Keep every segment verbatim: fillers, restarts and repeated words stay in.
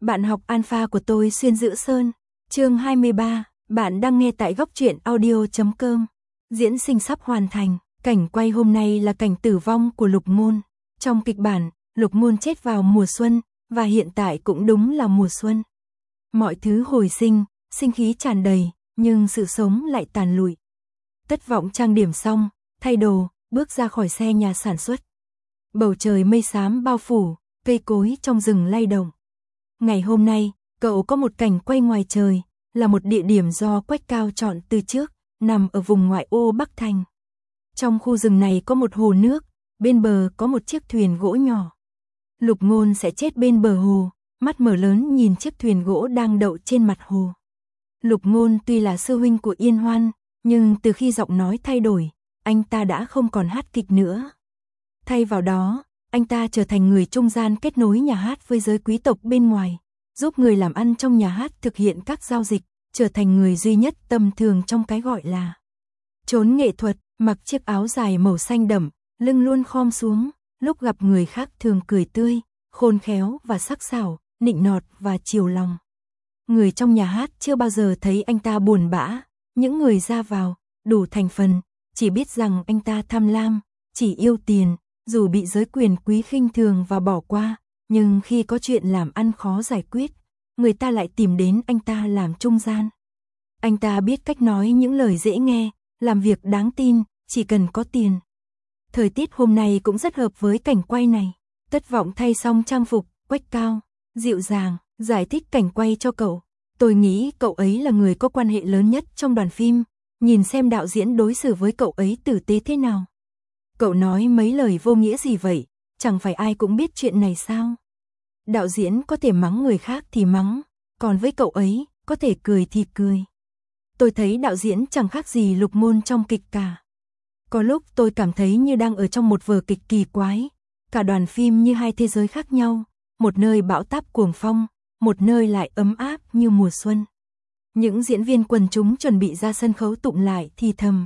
Bạn học alpha của tôi xuyên Giữ Sơn, chương hai mươi ba, bạn đang nghe tại góc truyện audio chấm com. Diễn sinh sắp hoàn thành, cảnh quay hôm nay là cảnh tử vong của Lục Ngôn. Trong kịch bản, Lục Ngôn chết vào mùa xuân, và hiện tại cũng đúng là mùa xuân. Mọi thứ hồi sinh, sinh khí tràn đầy, nhưng sự sống lại tàn lụi. Tất Vọng trang điểm xong, thay đồ, bước ra khỏi xe nhà sản xuất. Bầu trời mây xám bao phủ, cây cối trong rừng lay động. Ngày hôm nay, cậu có một cảnh quay ngoài trời, là một địa điểm do Quách Cao chọn từ trước, nằm ở vùng ngoại ô Bắc Thành. Trong khu rừng này có một hồ nước, bên bờ có một chiếc thuyền gỗ nhỏ. Lục Ngôn sẽ chết bên bờ hồ, mắt mở lớn nhìn chiếc thuyền gỗ đang đậu trên mặt hồ. Lục Ngôn tuy là sư huynh của Yên Hoan, nhưng từ khi giọng nói thay đổi, anh ta đã không còn hát kịch nữa. Thay vào đó, anh ta trở thành người trung gian kết nối nhà hát với giới quý tộc bên ngoài, giúp người làm ăn trong nhà hát thực hiện các giao dịch, trở thành người duy nhất tầm thường trong cái gọi là chốn nghệ thuật, mặc chiếc áo dài màu xanh đậm, lưng luôn khom xuống, lúc gặp người khác thường cười tươi, khôn khéo và sắc sảo, nịnh nọt và chiều lòng. Người trong nhà hát chưa bao giờ thấy anh ta buồn bã, những người ra vào, đủ thành phần, chỉ biết rằng anh ta tham lam, chỉ yêu tiền, dù bị giới quyền quý khinh thường và bỏ qua, nhưng khi có chuyện làm ăn khó giải quyết, người ta lại tìm đến anh ta làm trung gian. Anh ta biết cách nói những lời dễ nghe, làm việc đáng tin, chỉ cần có tiền. Thời tiết hôm nay cũng rất hợp với cảnh quay này. Tất Vọng thay xong trang phục, Quách Cao, dịu dàng, giải thích cảnh quay cho cậu. Tôi nghĩ cậu ấy là người có quan hệ lớn nhất trong đoàn phim, nhìn xem đạo diễn đối xử với cậu ấy tử tế thế nào. Cậu nói mấy lời vô nghĩa gì vậy, chẳng phải ai cũng biết chuyện này sao? Đạo diễn có thể mắng người khác thì mắng, còn với cậu ấy, có thể cười thì cười. Tôi thấy đạo diễn chẳng khác gì Lục Ngôn trong kịch cả. Có lúc tôi cảm thấy như đang ở trong một vở kịch kỳ quái, cả đoàn phim như hai thế giới khác nhau, một nơi bão táp cuồng phong, một nơi lại ấm áp như mùa xuân. Những diễn viên quần chúng chuẩn bị ra sân khấu tụng lại thì thầm.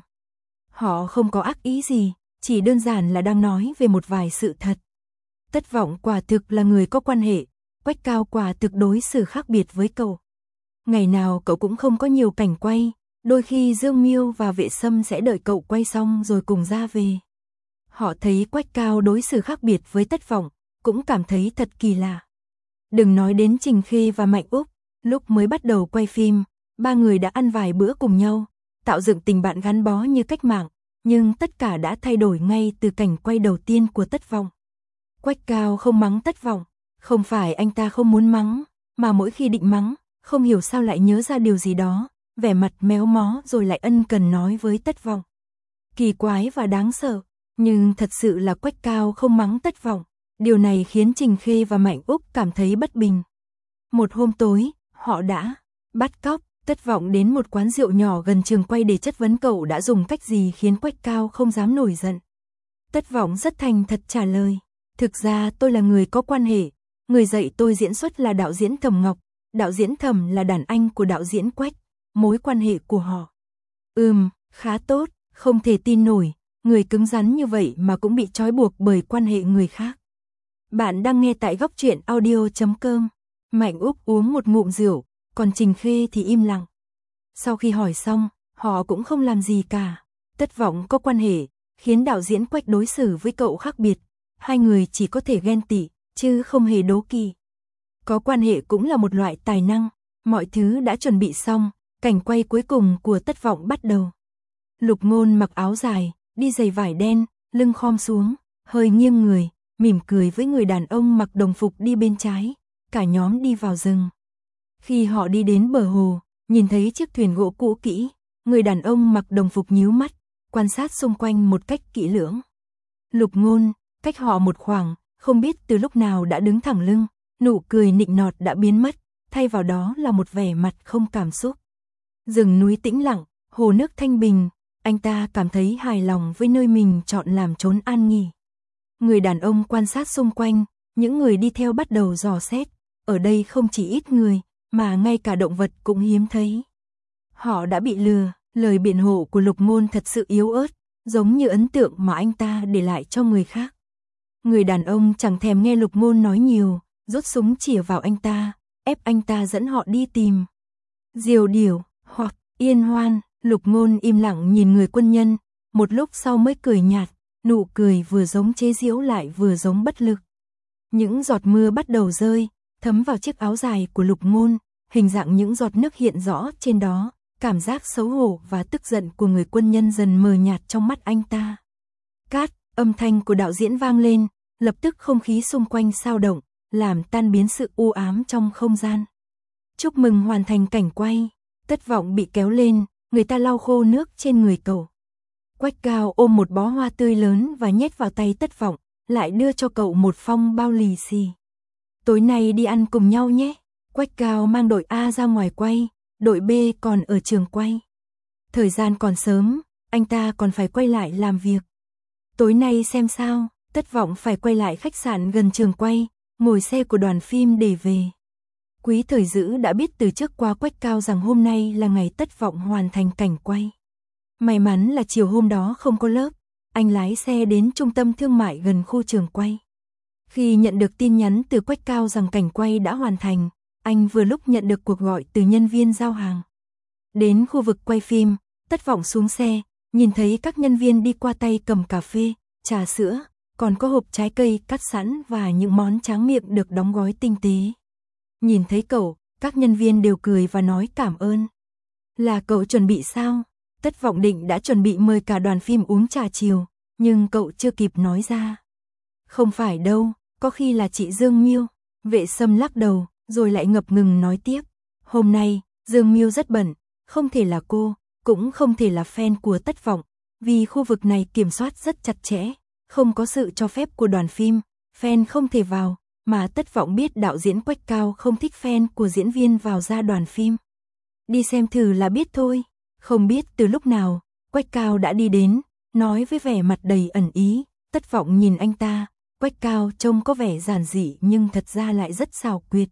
Họ không có ác ý gì, chỉ đơn giản là đang nói về một vài sự thật. Tất Vọng quả thực là người có quan hệ, Quách Cao quả thực đối xử khác biệt với cậu. Ngày nào cậu cũng không có nhiều cảnh quay, đôi khi Dương Miêu và Vệ Sâm sẽ đợi cậu quay xong rồi cùng ra về. Họ thấy Quách Cao đối xử khác biệt với Tất Vọng, cũng cảm thấy thật kỳ lạ. Đừng nói đến Trình Khê và Mạnh Úc, lúc mới bắt đầu quay phim, ba người đã ăn vài bữa cùng nhau, tạo dựng tình bạn gắn bó như cách mạng, nhưng tất cả đã thay đổi ngay từ cảnh quay đầu tiên của Tất Vọng. Quách Cao không mắng Tất Vọng, không phải anh ta không muốn mắng, mà mỗi khi định mắng, không hiểu sao lại nhớ ra điều gì đó, vẻ mặt méo mó rồi lại ân cần nói với Tất Vọng. Kỳ quái và đáng sợ, nhưng thật sự là Quách Cao không mắng Tất Vọng, điều này khiến Trình Khê và Mạnh Úc cảm thấy bất bình. Một hôm tối, họ đã bắt cóc Tất Vọng đến một quán rượu nhỏ gần trường quay để chất vấn cậu đã dùng cách gì khiến Quách Cao không dám nổi giận. Tất Vọng rất thành thật trả lời, thực ra tôi là người có quan hệ, người dạy tôi diễn xuất là đạo diễn Thẩm Ngọc, đạo diễn Thẩm là đàn anh của đạo diễn Quách, mối quan hệ của họ. Ừm, khá tốt, không thể tin nổi, người cứng rắn như vậy mà cũng bị trói buộc bởi quan hệ người khác. Bạn đang nghe tại góc truyện audio chấm com. Mạnh Úc uống một ngụm rượu, còn Trình Khê thì im lặng. Sau khi hỏi xong, họ cũng không làm gì cả. Tất Vọng có quan hệ, khiến đạo diễn Quách đối xử với cậu khác biệt. Hai người chỉ có thể ghen tị, chứ không hề đố kỵ. Có quan hệ cũng là một loại tài năng. Mọi thứ đã chuẩn bị xong, cảnh quay cuối cùng của Tất Vọng bắt đầu. Lục Ngôn mặc áo dài, đi giày vải đen, lưng khom xuống, hơi nghiêng người, mỉm cười với người đàn ông mặc đồng phục đi bên trái. Cả nhóm đi vào rừng. Khi họ đi đến bờ hồ, nhìn thấy chiếc thuyền gỗ cũ kỹ, người đàn ông mặc đồng phục nhíu mắt, quan sát xung quanh một cách kỹ lưỡng. Lục Ngôn, cách họ một khoảng, không biết từ lúc nào đã đứng thẳng lưng, nụ cười nịnh nọt đã biến mất, thay vào đó là một vẻ mặt không cảm xúc. Rừng núi tĩnh lặng, hồ nước thanh bình, anh ta cảm thấy hài lòng với nơi mình chọn làm chốn an nghỉ. Người đàn ông quan sát xung quanh, những người đi theo bắt đầu dò xét, ở đây không chỉ ít người, mà ngay cả động vật cũng hiếm thấy. Họ đã bị lừa, lời biện hộ của Lục Ngôn thật sự yếu ớt, giống như ấn tượng mà anh ta để lại cho người khác. Người đàn ông chẳng thèm nghe Lục Ngôn nói nhiều, rút súng chĩa vào anh ta, ép anh ta dẫn họ đi tìm Diều Điểu hoặc Yên Hoan. Lục Ngôn im lặng nhìn người quân nhân, một lúc sau mới cười nhạt, nụ cười vừa giống chế giễu lại vừa giống bất lực. Những giọt mưa bắt đầu rơi, thấm vào chiếc áo dài của Lục Ngôn, hình dạng những giọt nước hiện rõ trên đó, cảm giác xấu hổ và tức giận của người quân nhân dần mờ nhạt trong mắt anh ta. Cát, âm thanh của đạo diễn vang lên, lập tức không khí xung quanh xao động, làm tan biến sự u ám trong không gian. Chúc mừng hoàn thành cảnh quay. Tất Vọng bị kéo lên, người ta lau khô nước trên người cậu. Quách Cao ôm một bó hoa tươi lớn và nhét vào tay Tất Vọng, lại đưa cho cậu một phong bao lì xì. Tối nay đi ăn cùng nhau nhé. Quách Cao mang đội A ra ngoài quay, đội B còn ở trường quay. Thời gian còn sớm, anh ta còn phải quay lại làm việc. Tối nay xem sao, Tất Vọng phải quay lại khách sạn gần trường quay, ngồi xe của đoàn phim để về. Quý Thời Dữ đã biết từ trước qua Quách Cao rằng hôm nay là ngày Tất Vọng hoàn thành cảnh quay. May mắn là chiều hôm đó không có lớp, anh lái xe đến trung tâm thương mại gần khu trường quay. Khi nhận được tin nhắn từ Quách Cao rằng cảnh quay đã hoàn thành, anh vừa lúc nhận được cuộc gọi từ nhân viên giao hàng. Đến khu vực quay phim, Tất Vọng xuống xe, nhìn thấy các nhân viên đi qua tay cầm cà phê, trà sữa, còn có hộp trái cây cắt sẵn và những món tráng miệng được đóng gói tinh tế. Nhìn thấy cậu, các nhân viên đều cười và nói cảm ơn. Là cậu chuẩn bị sao? Tất Vọng định đã chuẩn bị mời cả đoàn phim uống trà chiều, nhưng cậu chưa kịp nói ra. Không phải đâu, có khi là chị Dương Miêu. Vệ Sâm lắc đầu, rồi lại ngập ngừng nói tiếp. Hôm nay, Dương Miêu rất bận, không thể là cô, cũng không thể là fan của Tất Vọng, vì khu vực này kiểm soát rất chặt chẽ, không có sự cho phép của đoàn phim, fan không thể vào, mà Tất Vọng biết đạo diễn Quách Cao không thích fan của diễn viên vào ra đoàn phim. Đi xem thử là biết thôi. Không biết từ lúc nào, Quách Cao đã đi đến, nói với vẻ mặt đầy ẩn ý. Tất Vọng nhìn anh ta, Quách Cao trông có vẻ giản dị nhưng thật ra lại rất xảo quyệt.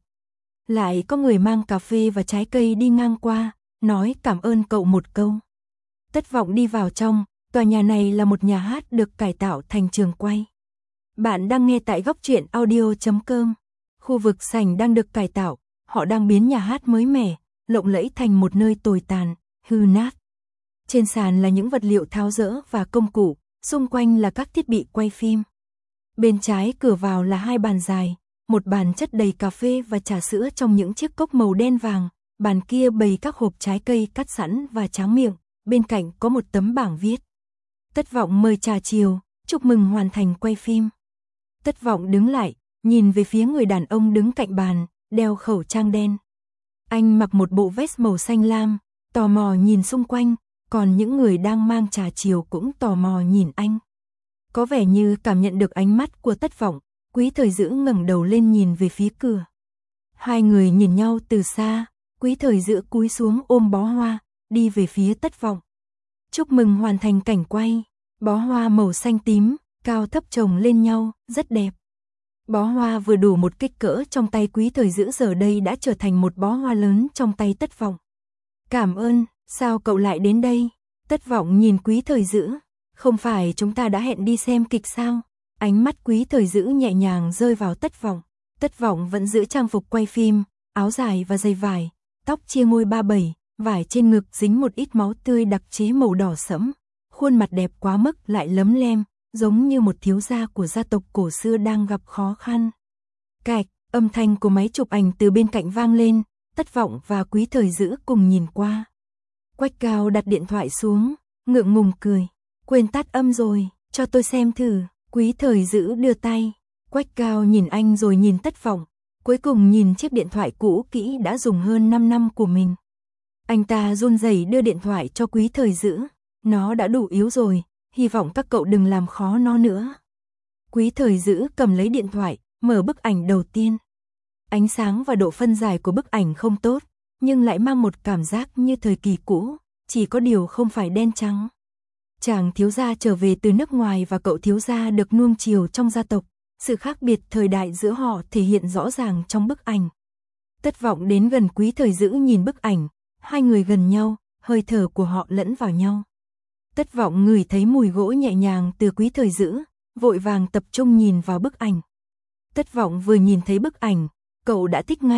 Lại có người mang cà phê và trái cây đi ngang qua, nói cảm ơn cậu một câu. Tất Vọng đi vào trong, tòa nhà này là một nhà hát được cải tạo thành trường quay. Bạn đang nghe tại góc truyện audio chấm com. Khu vực sảnh đang được cải tạo, họ đang biến nhà hát mới mẻ, lộng lẫy thành một nơi tồi tàn, hư nát. Trên sàn là những vật liệu tháo dỡ và công cụ, xung quanh là các thiết bị quay phim. Bên trái cửa vào là hai bàn dài, một bàn chất đầy cà phê và trà sữa trong những chiếc cốc màu đen vàng, bàn kia bày các hộp trái cây cắt sẵn và tráng miệng, bên cạnh có một tấm bảng viết. Tất Vọng mời trà chiều, chúc mừng hoàn thành quay phim. Tất Vọng đứng lại, nhìn về phía người đàn ông đứng cạnh bàn, đeo khẩu trang đen. Anh mặc một bộ vest màu xanh lam, tò mò nhìn xung quanh, còn những người đang mang trà chiều cũng tò mò nhìn anh. Có vẻ như cảm nhận được ánh mắt của Tất Vọng, Quý Thời Dữ ngẩng đầu lên nhìn về phía cửa. Hai người nhìn nhau từ xa, Quý Thời Dữ cúi xuống ôm bó hoa, đi về phía Tất Vọng. Chúc mừng hoàn thành cảnh quay, bó hoa màu xanh tím, cao thấp chồng lên nhau, rất đẹp. Bó hoa vừa đủ một kích cỡ trong tay Quý Thời Dữ giờ đây đã trở thành một bó hoa lớn trong tay Tất Vọng. Cảm ơn, sao cậu lại đến đây? Tất Vọng nhìn Quý Thời Dữ, không phải chúng ta đã hẹn đi xem kịch sao? Ánh mắt Quý Thời Dữ nhẹ nhàng rơi vào Tất Vọng. Tất Vọng vẫn giữ trang phục quay phim, áo dài và giày vải, tóc chia ngôi ba bảy, vải trên ngực dính một ít máu tươi đặc chế màu đỏ sẫm, khuôn mặt đẹp quá mức lại lấm lem, giống như một thiếu gia của gia tộc cổ xưa đang gặp khó khăn. Cạch, âm thanh của máy chụp ảnh từ bên cạnh vang lên, Tất Vọng và Quý Thời Dữ cùng nhìn qua. Quách Cao đặt điện thoại xuống, ngượng ngùng cười, quên tắt âm rồi, cho tôi xem thử. Quý Thời Dữ đưa tay, Quách Cao nhìn anh rồi nhìn Tất Vọng, cuối cùng nhìn chiếc điện thoại cũ kỹ đã dùng hơn năm năm của mình. Anh ta run rẩy đưa điện thoại cho Quý Thời Dữ, nó đã đủ yếu rồi, hy vọng các cậu đừng làm khó nó nữa. Quý Thời Dữ cầm lấy điện thoại, mở bức ảnh đầu tiên. Ánh sáng và độ phân giải của bức ảnh không tốt, nhưng lại mang một cảm giác như thời kỳ cũ, chỉ có điều không phải đen trắng. Chàng thiếu gia trở về từ nước ngoài và cậu thiếu gia được nuông chiều trong gia tộc, sự khác biệt thời đại giữa họ thể hiện rõ ràng trong bức ảnh. Tất Vọng đến gần Quý Thời Dữ nhìn bức ảnh, hai người gần nhau, hơi thở của họ lẫn vào nhau. Tất Vọng ngửi thấy mùi gỗ nhẹ nhàng từ Quý Thời Dữ, vội vàng tập trung nhìn vào bức ảnh. Tất Vọng vừa nhìn thấy bức ảnh, cậu đã thích ngay,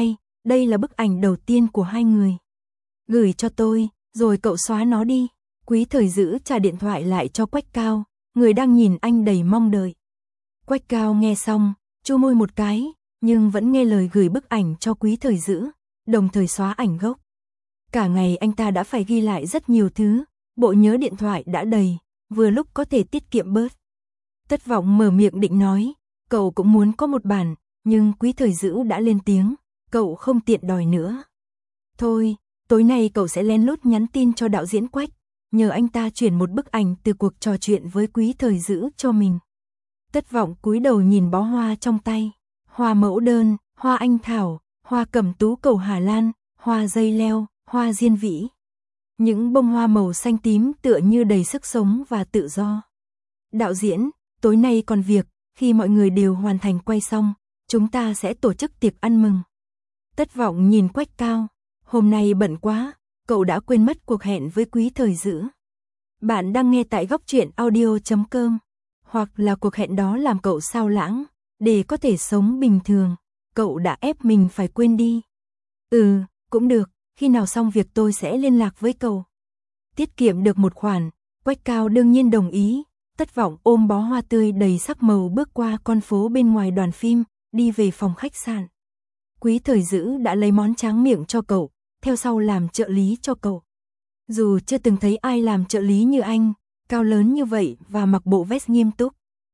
đây là bức ảnh đầu tiên của hai người. Gửi cho tôi, rồi cậu xóa nó đi. Quý Thời Dữ trả điện thoại lại cho Quách Cao, người đang nhìn anh đầy mong đợi. Quách Cao nghe xong, chu môi một cái, nhưng vẫn nghe lời gửi bức ảnh cho Quý Thời Dữ, đồng thời xóa ảnh gốc. Cả ngày anh ta đã phải ghi lại rất nhiều thứ, bộ nhớ điện thoại đã đầy, vừa lúc có thể tiết kiệm bớt. Tất Vọng mở miệng định nói, cậu cũng muốn có một bản, nhưng Quý Thời Dữ đã lên tiếng, cậu không tiện đòi nữa. Thôi, tối nay cậu sẽ lén lút nhắn tin cho đạo diễn Quách, nhờ anh ta chuyển một bức ảnh từ cuộc trò chuyện với Quý Thời Dữ cho mình. Tất Vọng cúi đầu nhìn bó hoa trong tay, hoa mẫu đơn, hoa anh thảo, hoa cẩm tú cầu Hà Lan, hoa dây leo, hoa diên vĩ. Những bông hoa màu xanh tím tựa như đầy sức sống và tự do. Đạo diễn, tối nay còn việc, khi mọi người đều hoàn thành quay xong, chúng ta sẽ tổ chức tiệc ăn mừng. Tất Vọng nhìn Quách Cao, hôm nay bận quá, cậu đã quên mất cuộc hẹn với Quý Thời Dữ. Bạn đang nghe tại góc truyện audio chấm com, hoặc là cuộc hẹn đó làm cậu sao lãng, để có thể sống bình thường, cậu đã ép mình phải quên đi. Ừ, cũng được, khi nào xong việc tôi sẽ liên lạc với cậu. Tiết kiệm được một khoản, Quách Cao đương nhiên đồng ý. Tất Vọng ôm bó hoa tươi đầy sắc màu bước qua con phố bên ngoài đoàn phim, đi về phòng khách sạn. Quý Thời Dữ đã lấy món tráng miệng cho cậu, theo sau làm trợ lý cho cậu. Dù chưa từng thấy ai làm trợ lý như anh, cao lớn như vậy và mặc bộ vest nghiêm túc.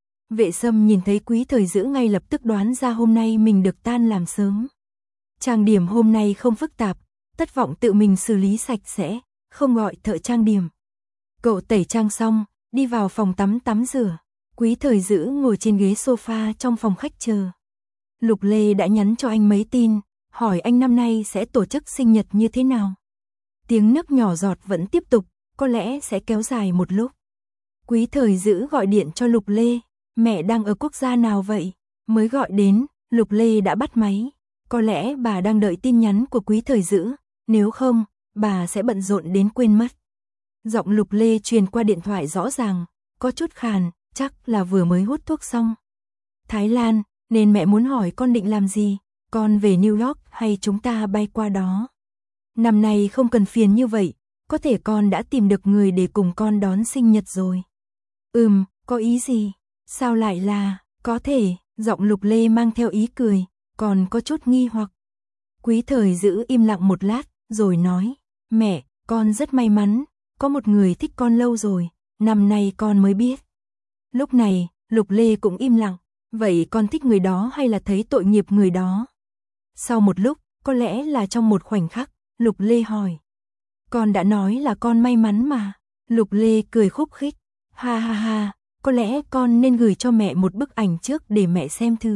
Vệ Sâm nhìn thấy Quý Thời Dữ ngay lập tức đoán ra hôm nay mình được tan làm sớm. Trang điểm hôm nay không phức tạp, Tất Vọng tự mình xử lý sạch sẽ, không gọi thợ trang điểm. Cậu tẩy trang xong, đi vào phòng tắm tắm rửa. Quý Thời Dữ ngồi trên ghế sofa trong phòng khách chờ. Lục Lê đã nhắn cho anh mấy tin, hỏi anh năm nay sẽ tổ chức sinh nhật như thế nào. Tiếng nước nhỏ giọt vẫn tiếp tục, có lẽ sẽ kéo dài một lúc. Quý Thời Dữ gọi điện cho Lục Lê, mẹ đang ở quốc gia nào vậy? Mới gọi đến, Lục Lê đã bắt máy. Có lẽ bà đang đợi tin nhắn của Quý Thời Dữ, nếu không, bà sẽ bận rộn đến quên mất. Giọng Lục Lê truyền qua điện thoại rõ ràng, có chút khàn, chắc là vừa mới hút thuốc xong. Thái Lan, nên mẹ muốn hỏi con định làm gì, con về New York hay chúng ta bay qua đó? Năm nay không cần phiền như vậy, có thể con đã tìm được người để cùng con đón sinh nhật rồi. Ừm, có ý gì? Sao lại là, có thể, giọng Lục Lê mang theo ý cười, còn có chút nghi hoặc. Quý Thời Dữ im lặng một lát, rồi nói, mẹ, con rất may mắn, có một người thích con lâu rồi, năm nay con mới biết. Lúc này, Lục Lê cũng im lặng, vậy con thích người đó hay là thấy tội nghiệp người đó? Sau một lúc, có lẽ là trong một khoảnh khắc, Lục Lê hỏi. Con đã nói là con may mắn mà. Lục Lê cười khúc khích, ha ha ha, có lẽ con nên gửi cho mẹ một bức ảnh trước để mẹ xem thử.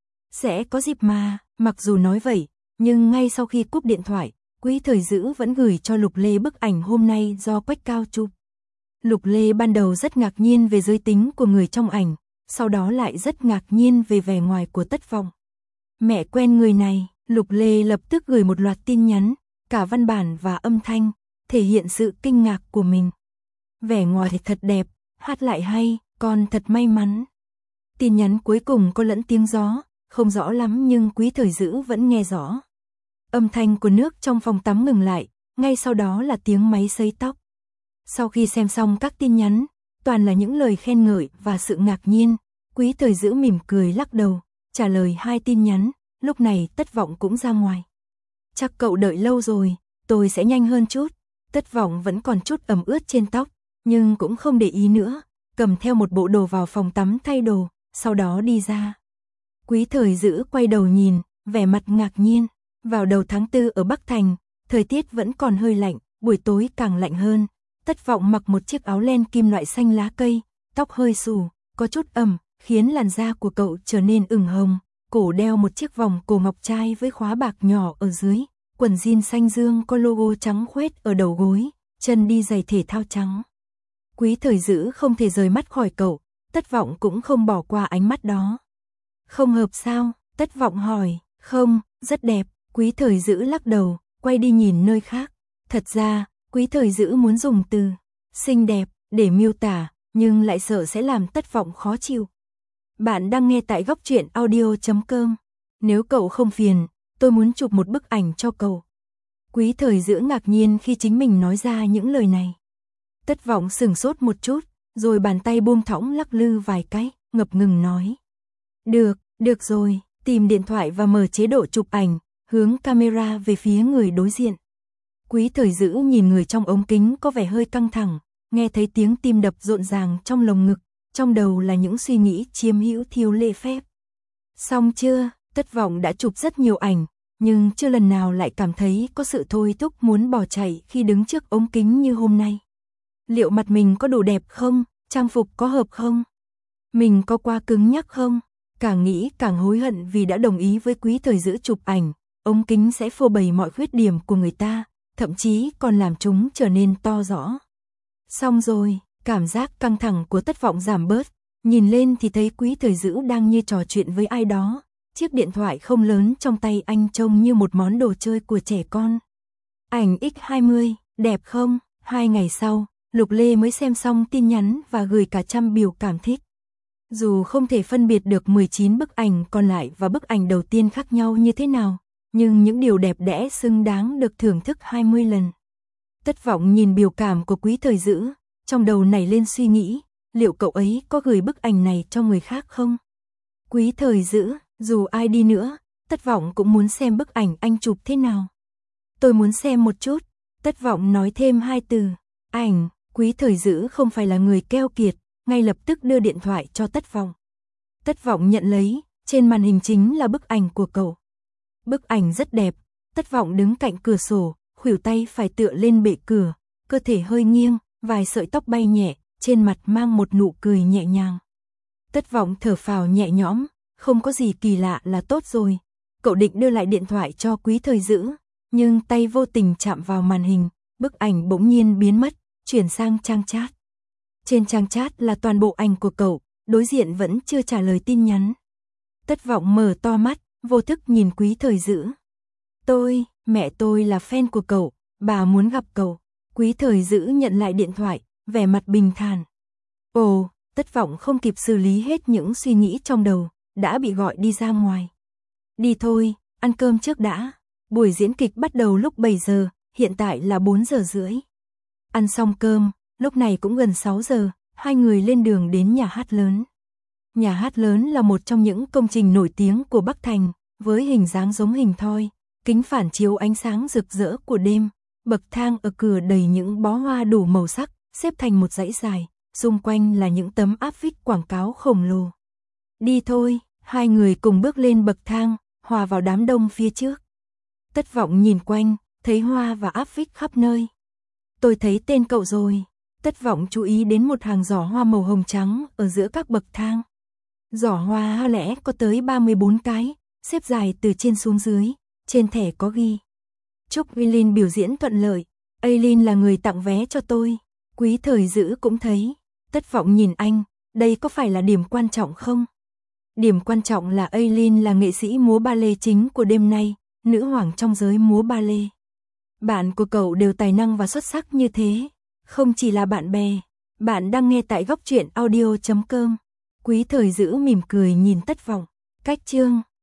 Sẽ có dịp mà, mặc dù nói vậy, nhưng ngay sau khi cúp điện thoại, Quý Thời Dữ vẫn gửi cho Lục Lê bức ảnh hôm nay do Quách Cao chụp. Lục Lê ban đầu rất ngạc nhiên về giới tính của người trong ảnh, sau đó lại rất ngạc nhiên về vẻ ngoài của Tất Vọng. Mẹ quen người này, Lục Lê lập tức gửi một loạt tin nhắn, cả văn bản và âm thanh, thể hiện sự kinh ngạc của mình. Vẻ ngoài thì thật đẹp, hát lại hay, con thật may mắn. Tin nhắn cuối cùng có lẫn tiếng gió, không rõ lắm nhưng Quý Thời Dữ vẫn nghe rõ. Âm thanh của nước trong phòng tắm ngừng lại, ngay sau đó là tiếng máy sấy tóc. Sau khi xem xong các tin nhắn, toàn là những lời khen ngợi và sự ngạc nhiên, Quý Thời Dữ mỉm cười lắc đầu, trả lời hai tin nhắn, lúc này Tất Vọng cũng ra ngoài. Chắc cậu đợi lâu rồi, tôi sẽ nhanh hơn chút. Tất Vọng vẫn còn chút ẩm ướt trên tóc, nhưng cũng không để ý nữa, cầm theo một bộ đồ vào phòng tắm thay đồ, sau đó đi ra. Quý Thời Dữ quay đầu nhìn, vẻ mặt ngạc nhiên. Vào đầu tháng tư ở Bắc Thành, thời tiết vẫn còn hơi lạnh, buổi tối càng lạnh hơn. Tất Vọng mặc một chiếc áo len kim loại xanh lá cây, tóc hơi xù, có chút ẩm, khiến làn da của cậu trở nên ửng hồng. Cổ đeo một chiếc vòng cổ ngọc trai với khóa bạc nhỏ ở dưới, quần jean xanh dương có logo trắng khoét ở đầu gối, chân đi giày thể thao trắng. Quý Thời Dữ không thể rời mắt khỏi cậu, Tất Vọng cũng không bỏ qua ánh mắt đó. Không hợp sao? Tất Vọng hỏi. Không, rất đẹp. Quý Thời Dữ lắc đầu, quay đi nhìn nơi khác. Thật ra, Quý Thời Dữ muốn dùng từ xinh đẹp để miêu tả, nhưng lại sợ sẽ làm Tất Vọng khó chịu. Bạn đang nghe tại góc truyện audio chấm com. Nếu cậu không phiền, tôi muốn chụp một bức ảnh cho cậu. Quý Thời Dữ ngạc nhiên khi chính mình nói ra những lời này. Tất Vọng sửng sốt một chút, rồi bàn tay buông thõng lắc lư vài cái, ngập ngừng nói. Được, được rồi, tìm điện thoại và mở chế độ chụp ảnh, hướng camera về phía người đối diện. Quý Thời Dữ nhìn người trong ống kính có vẻ hơi căng thẳng, nghe thấy tiếng tim đập rộn ràng trong lồng ngực, trong đầu là những suy nghĩ chiếm hữu thiếu lễ phép. Xong chưa, Tất Vọng đã chụp rất nhiều ảnh, nhưng chưa lần nào lại cảm thấy có sự thôi thúc muốn bỏ chạy khi đứng trước ống kính như hôm nay. Liệu mặt mình có đủ đẹp không, trang phục có hợp không? Mình có quá cứng nhắc không? Càng nghĩ càng hối hận vì đã đồng ý với Quý Thời Dữ chụp ảnh, ống kính sẽ phô bày mọi khuyết điểm của người ta, thậm chí còn làm chúng trở nên to rõ. Xong rồi, cảm giác căng thẳng của Tất Vọng giảm bớt, nhìn lên thì thấy Quý Thời Dữ đang như trò chuyện với ai đó, chiếc điện thoại không lớn trong tay anh trông như một món đồ chơi của trẻ con. Ảnh nhân hai mươi, đẹp không? Hai ngày sau, Lục Lê mới xem xong tin nhắn và gửi cả trăm biểu cảm thích. Dù không thể phân biệt được mười chín bức ảnh còn lại và bức ảnh đầu tiên khác nhau như thế nào, nhưng những điều đẹp đẽ xứng đáng được thưởng thức hai mươi lần. Tất Vọng nhìn biểu cảm của Quý Thời Dữ, trong đầu nảy lên suy nghĩ, liệu cậu ấy có gửi bức ảnh này cho người khác không? Quý Thời Dữ, dù ai đi nữa, Tất Vọng cũng muốn xem bức ảnh anh chụp thế nào. Tôi muốn xem một chút, Tất Vọng nói thêm hai từ, ảnh. Quý Thời Dữ không phải là người keo kiệt, ngay lập tức đưa điện thoại cho Tất Vọng. Tất Vọng nhận lấy, trên màn hình chính là bức ảnh của cậu. Bức ảnh rất đẹp, Tất Vọng đứng cạnh cửa sổ, khuỷu tay phải tựa lên bệ cửa, cơ thể hơi nghiêng, vài sợi tóc bay nhẹ, trên mặt mang một nụ cười nhẹ nhàng. Tất Vọng thở phào nhẹ nhõm, không có gì kỳ lạ là tốt rồi. Cậu định đưa lại điện thoại cho Quý Thời Dữ, nhưng tay vô tình chạm vào màn hình, bức ảnh bỗng nhiên biến mất, chuyển sang trang chat. Trên trang chat là toàn bộ ảnh của cậu, đối diện vẫn chưa trả lời tin nhắn. Tất Vọng mở to mắt, vô thức nhìn Quý Thời Dữ. Tôi, mẹ tôi là fan của cậu, bà muốn gặp cậu. Quý Thời Dữ nhận lại điện thoại, vẻ mặt bình thản. Ồ, Tất Vọng không kịp xử lý hết những suy nghĩ trong đầu, đã bị gọi đi ra ngoài. Đi thôi, ăn cơm trước đã. Buổi diễn kịch bắt đầu lúc bảy giờ, hiện tại là bốn giờ rưỡi. Ăn xong cơm, lúc này cũng gần sáu giờ, hai người lên đường đến nhà hát lớn. Nhà hát lớn là một trong những công trình nổi tiếng của Bắc Thành, với hình dáng giống hình thoi, kính phản chiếu ánh sáng rực rỡ của đêm, bậc thang ở cửa đầy những bó hoa đủ màu sắc, xếp thành một dãy dài, xung quanh là những tấm áp phích quảng cáo khổng lồ. Đi thôi, hai người cùng bước lên bậc thang, hòa vào đám đông phía trước. Tất Vọng nhìn quanh, thấy hoa và áp phích khắp nơi. Tôi thấy tên cậu rồi. Tất Vọng chú ý đến một hàng giỏ hoa màu hồng trắng ở giữa các bậc thang. Giỏ hoa có lẽ có tới ba mươi bốn cái, xếp dài từ trên xuống dưới, trên thẻ có ghi. Chúc Eileen biểu diễn thuận lợi, Eileen là người tặng vé cho tôi. Quý Thời Dữ cũng thấy. Tất Vọng nhìn anh, đây có phải là điểm quan trọng không? Điểm quan trọng là Eileen là nghệ sĩ múa ba lê chính của đêm nay, nữ hoàng trong giới múa ba lê. Bạn của cậu đều tài năng và xuất sắc như thế, không chỉ là bạn bè. Bạn đang nghe tại góc truyện audio chấm com. Quý Thời Dữ mỉm cười nhìn Tất Vọng. Cách chương